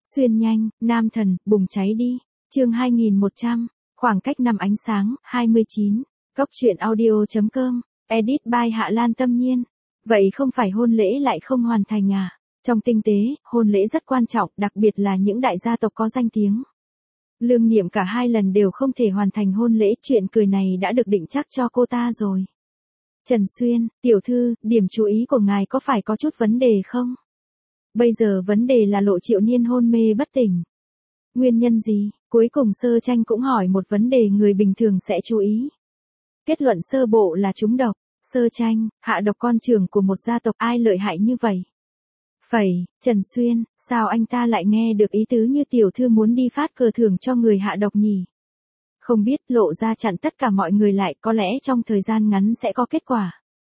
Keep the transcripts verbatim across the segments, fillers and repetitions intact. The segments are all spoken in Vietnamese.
Xuyên nhanh, nam thần, bùng cháy đi. Chương hai nghìn một trăm, khoảng cách năm ánh sáng, hai mươi chín. Cốc truyện audio.com, edit by Hạ Lan Tâm Nhiên. Vậy không phải hôn lễ lại không hoàn thành à? Trong tinh tế, hôn lễ rất quan trọng, đặc biệt là những đại gia tộc có danh tiếng. Lương Niệm cả hai lần đều không thể hoàn thành hôn lễ, chuyện cười này đã được định chắc cho cô ta rồi. Trần Xuyên, tiểu thư, điểm chú ý của ngài có phải có chút vấn đề không? Bây giờ vấn đề là Lộ Triệu Niên hôn mê bất tỉnh. Nguyên nhân gì? Cuối cùng Sơ Tranh cũng hỏi một vấn đề người bình thường sẽ chú ý. Kết luận sơ bộ là trúng độc. Sơ Tranh, hạ độc con trưởng của một gia tộc, ai lợi hại như vậy? Phẩy, Trần Xuyên, sao anh ta lại nghe được ý tứ như tiểu thư muốn đi phát cờ thưởng cho người hạ độc nhỉ? Không biết, Lộ ra chặn tất cả mọi người lại, có lẽ trong thời gian ngắn sẽ có kết quả.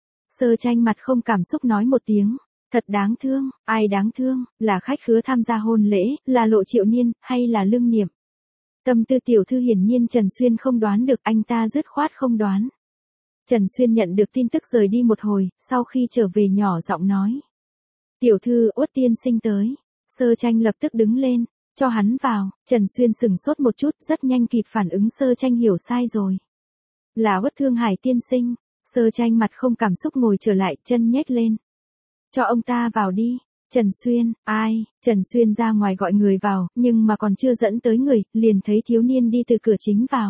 Sơ Tranh mặt không cảm xúc nói một tiếng. Thật đáng thương, ai đáng thương, là khách khứa tham gia hôn lễ, là Lộ Triệu Niên, hay là Lương Niệm? Tâm tư tiểu thư hiển nhiên Trần Xuyên không đoán được, anh ta dứt khoát không đoán. Trần Xuyên nhận được tin tức rời đi một hồi, sau khi trở về nhỏ giọng nói. Tiểu thư, Uất tiên sinh tới. Sơ Tranh lập tức đứng lên, cho hắn vào. Trần Xuyên sửng sốt một chút, rất nhanh kịp phản ứng, Sơ Tranh hiểu sai rồi. Là Uất Thương Hải tiên sinh. Sơ Tranh mặt không cảm xúc ngồi trở lại, chân nhếch lên. Cho ông ta vào đi. Trần Xuyên, ai? Trần Xuyên ra ngoài gọi người vào, nhưng mà còn chưa dẫn tới người, liền thấy thiếu niên đi từ cửa chính vào.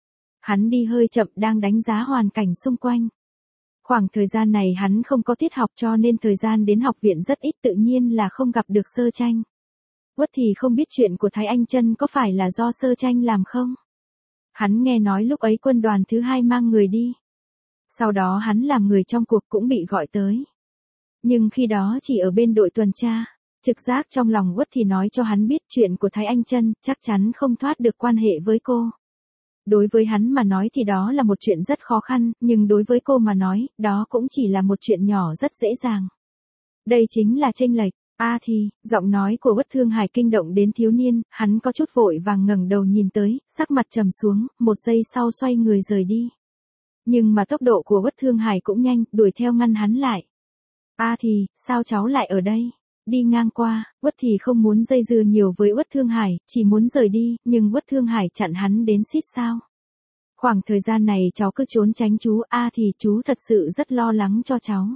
Hắn đi hơi chậm, đang đánh giá hoàn cảnh xung quanh. Khoảng thời gian này hắn không có tiết học cho nên thời gian đến học viện rất ít, tự nhiên là không gặp được Sơ Tranh. Uất thì không biết chuyện của Thái Anh Chân có phải là do Sơ Tranh làm không? Hắn nghe nói lúc ấy quân đoàn thứ hai mang người đi. Sau đó hắn làm người trong cuộc cũng bị gọi tới. Nhưng khi đó chỉ ở bên đội tuần tra, trực giác trong lòng Uất thì nói cho hắn biết chuyện của Thái Anh Chân chắc chắn không thoát được quan hệ với cô. Đối với hắn mà nói thì đó là một chuyện rất khó khăn, nhưng đối với cô mà nói, đó cũng chỉ là một chuyện nhỏ rất dễ dàng. Đây chính là chênh lệch. A à thì, giọng nói của Uất Thương Hải kinh động đến thiếu niên, hắn có chút vội vàng ngẩng đầu nhìn tới, sắc mặt trầm xuống, một giây sau xoay người rời đi. Nhưng mà tốc độ của Uất Thương Hải cũng nhanh, đuổi theo ngăn hắn lại. A à thì, sao cháu lại ở đây? Đi ngang qua, Uất thì không muốn dây dưa nhiều với Uất Thương Hải, chỉ muốn rời đi, nhưng Uất Thương Hải chặn hắn đến xít sao. Khoảng thời gian này cháu cứ trốn tránh chú, A à thì chú thật sự rất lo lắng cho cháu.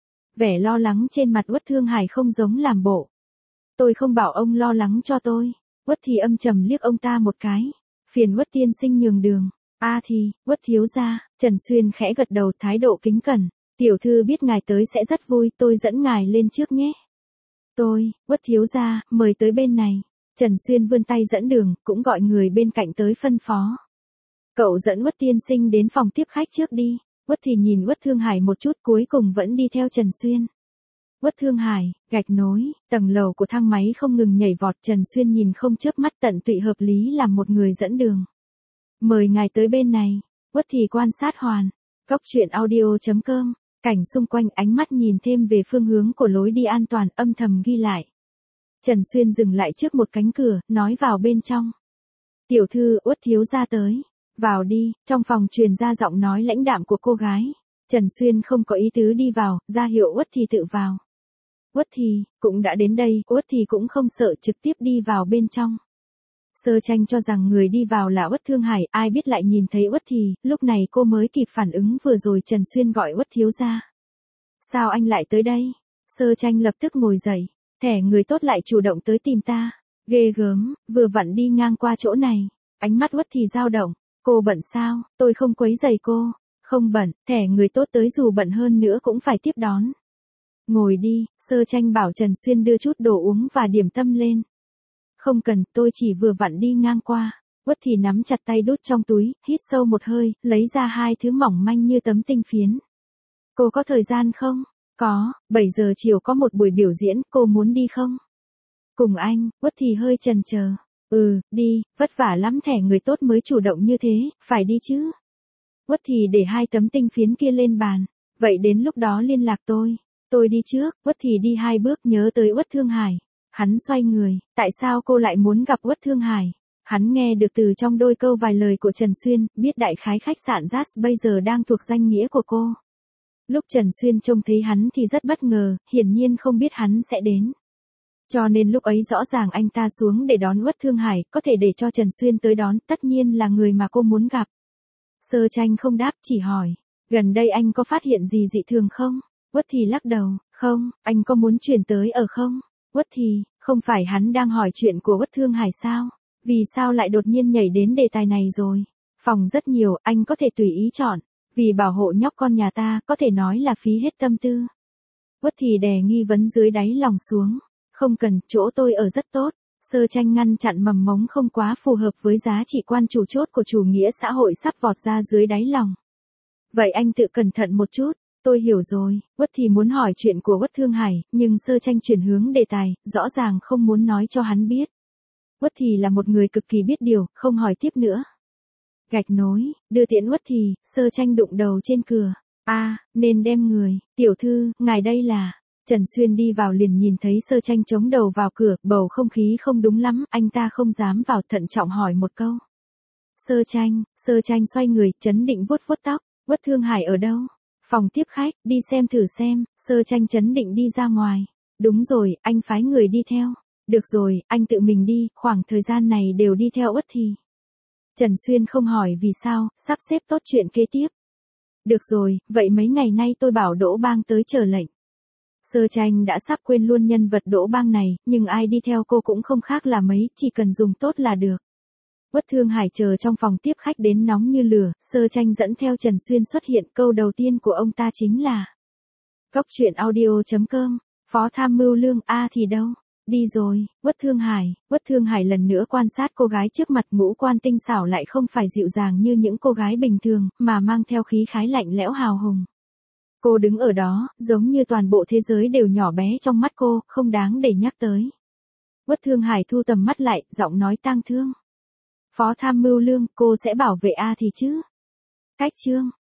Vẻ lo lắng trên mặt Uất Thương Hải không giống làm bộ. Tôi không bảo ông lo lắng cho tôi. Uất thì âm trầm liếc ông ta một cái. Phiền Uất tiên sinh nhường đường. A à thì, Uất thiếu gia, Trần Xuyên khẽ gật đầu, thái độ kính cẩn. Tiểu thư biết ngài tới sẽ rất vui, tôi dẫn ngài lên trước nhé. Tôi, Uất thiếu gia, mời tới bên này. Trần Xuyên vươn tay dẫn đường, cũng gọi người bên cạnh tới phân phó. Cậu dẫn Uất tiên sinh đến phòng tiếp khách trước đi. Uất thì nhìn Uất Thương Hải một chút, cuối cùng vẫn đi theo Trần Xuyên. Uất Thương Hải, gạch nối, tầng lầu của thang máy không ngừng nhảy vọt, Trần Xuyên nhìn không chớp mắt, tận tụy hợp lý làm một người dẫn đường. Mời ngài tới bên này. Uất thì quan sát hoàn. Cốc truyện audio.com. Cảnh xung quanh, ánh mắt nhìn thêm về phương hướng của lối đi an toàn, âm thầm ghi lại. Trần Xuyên dừng lại trước một cánh cửa, nói vào bên trong. Tiểu thư, Uất thiếu gia tới. Vào đi. Trong phòng truyền ra giọng nói lãnh đạm của cô gái. Trần Xuyên không có ý tứ đi vào, ra hiệu Uất thì tự vào. Uất thì, cũng đã đến đây, Uất thì cũng không sợ, trực tiếp đi vào bên trong. Sơ Tranh cho rằng người đi vào là Uất Thương Hải, ai biết lại nhìn thấy Uất thì, lúc này cô mới kịp phản ứng vừa rồi Trần Xuyên gọi Uất thiếu gia. Sao anh lại tới đây? Sơ Tranh lập tức ngồi dậy, thẻ người tốt lại chủ động tới tìm ta. Ghê gớm, vừa vặn đi ngang qua chỗ này. Ánh mắt Uất thì dao động. Cô bận sao? Tôi không quấy rầy cô. Không bận, thẻ người tốt tới dù bận hơn nữa cũng phải tiếp đón. Ngồi đi, Sơ Tranh bảo Trần Xuyên đưa chút đồ uống và điểm tâm lên. Không cần, tôi chỉ vừa vặn đi ngang qua. Uất thì nắm chặt tay đút trong túi, hít sâu một hơi, lấy ra hai thứ mỏng manh như tấm tinh phiến. Cô có thời gian không? Có, bảy giờ chiều có một buổi biểu diễn, cô muốn đi không? Cùng anh, Uất thì hơi chần chờ. Ừ, đi, vất vả lắm, thẻ người tốt mới chủ động như thế, phải đi chứ. Uất thì để hai tấm tinh phiến kia lên bàn. Vậy đến lúc đó liên lạc tôi. Tôi đi trước. Uất thì đi hai bước, nhớ tới Uất Thương Hải. Hắn xoay người, tại sao cô lại muốn gặp Uất Thương Hải? Hắn nghe được từ trong đôi câu vài lời của Trần Xuyên, biết đại khái khách sạn Jazz bây giờ đang thuộc danh nghĩa của cô. Lúc Trần Xuyên trông thấy hắn thì rất bất ngờ, hiển nhiên không biết hắn sẽ đến. Cho nên lúc ấy rõ ràng anh ta xuống để đón Uất Thương Hải, có thể để cho Trần Xuyên tới đón, tất nhiên là người mà cô muốn gặp. Sơ Tranh không đáp, chỉ hỏi, gần đây anh có phát hiện gì dị thường không? Uất Thì lắc đầu, không, anh có muốn chuyển tới ở không? Uất Thì, không phải hắn đang hỏi chuyện của Uất Thương Hải sao? Vì sao lại đột nhiên nhảy đến đề tài này rồi? Phòng rất nhiều, anh có thể tùy ý chọn. Vì bảo hộ nhóc con nhà ta, có thể nói là phí hết tâm tư. Uất Thì đè nghi vấn dưới đáy lòng xuống. Không cần, chỗ tôi ở rất tốt. Sơ Tranh ngăn chặn mầm mống không quá phù hợp với giá trị quan chủ chốt của chủ nghĩa xã hội sắp vọt ra dưới đáy lòng. Vậy anh tự cẩn thận một chút, tôi hiểu rồi. Uất Thì muốn hỏi chuyện của Uất Thương Hải, nhưng Sơ Tranh chuyển hướng đề tài, rõ ràng không muốn nói cho hắn biết. Uất Thì là một người cực kỳ biết điều, không hỏi tiếp nữa. Gạch nối, đưa tiễn Uất Thì, Sơ Tranh đụng đầu trên cửa. A, à, nên đem người, tiểu thư, ngài đây là... Trần Xuyên đi vào liền nhìn thấy Sơ Tranh chống đầu vào cửa, bầu không khí không đúng lắm, anh ta không dám vào, thận trọng hỏi một câu. Sơ Tranh, Sơ Tranh xoay người, trấn định vuốt vuốt tóc, Uất Thương Hải ở đâu? Phòng tiếp khách, đi xem thử xem, Sơ Tranh trấn định đi ra ngoài. Đúng rồi, anh phái người đi theo. Được rồi, anh tự mình đi, khoảng thời gian này đều đi theo Uất Thì. Trần Xuyên không hỏi vì sao, sắp xếp tốt chuyện kế tiếp. Được rồi, vậy mấy ngày nay tôi bảo Đỗ Bang tới chờ lệnh. Sơ Tranh đã sắp quên luôn nhân vật Đỗ Bang này, nhưng ai đi theo cô cũng không khác là mấy, chỉ cần dùng tốt là được. Uất Thương Hải chờ trong phòng tiếp khách đến nóng như lửa, Sơ Tranh dẫn theo Trần Xuyên xuất hiện, câu đầu tiên của ông ta chính là Cóc truyện audio chấm com, Phó Tham Mưu Lương, A thì đâu? Đi rồi, Uất Thương Hải, Uất Thương Hải lần nữa quan sát cô gái trước mặt, ngũ quan tinh xảo lại không phải dịu dàng như những cô gái bình thường, mà mang theo khí khái lạnh lẽo hào hùng. Cô đứng ở đó, giống như toàn bộ thế giới đều nhỏ bé trong mắt cô, không đáng để nhắc tới. Uất Thương Hải thu tầm mắt lại, giọng nói tang thương. Phó Tham Mưu Lương, cô sẽ bảo vệ A thì chứ? Cách chương.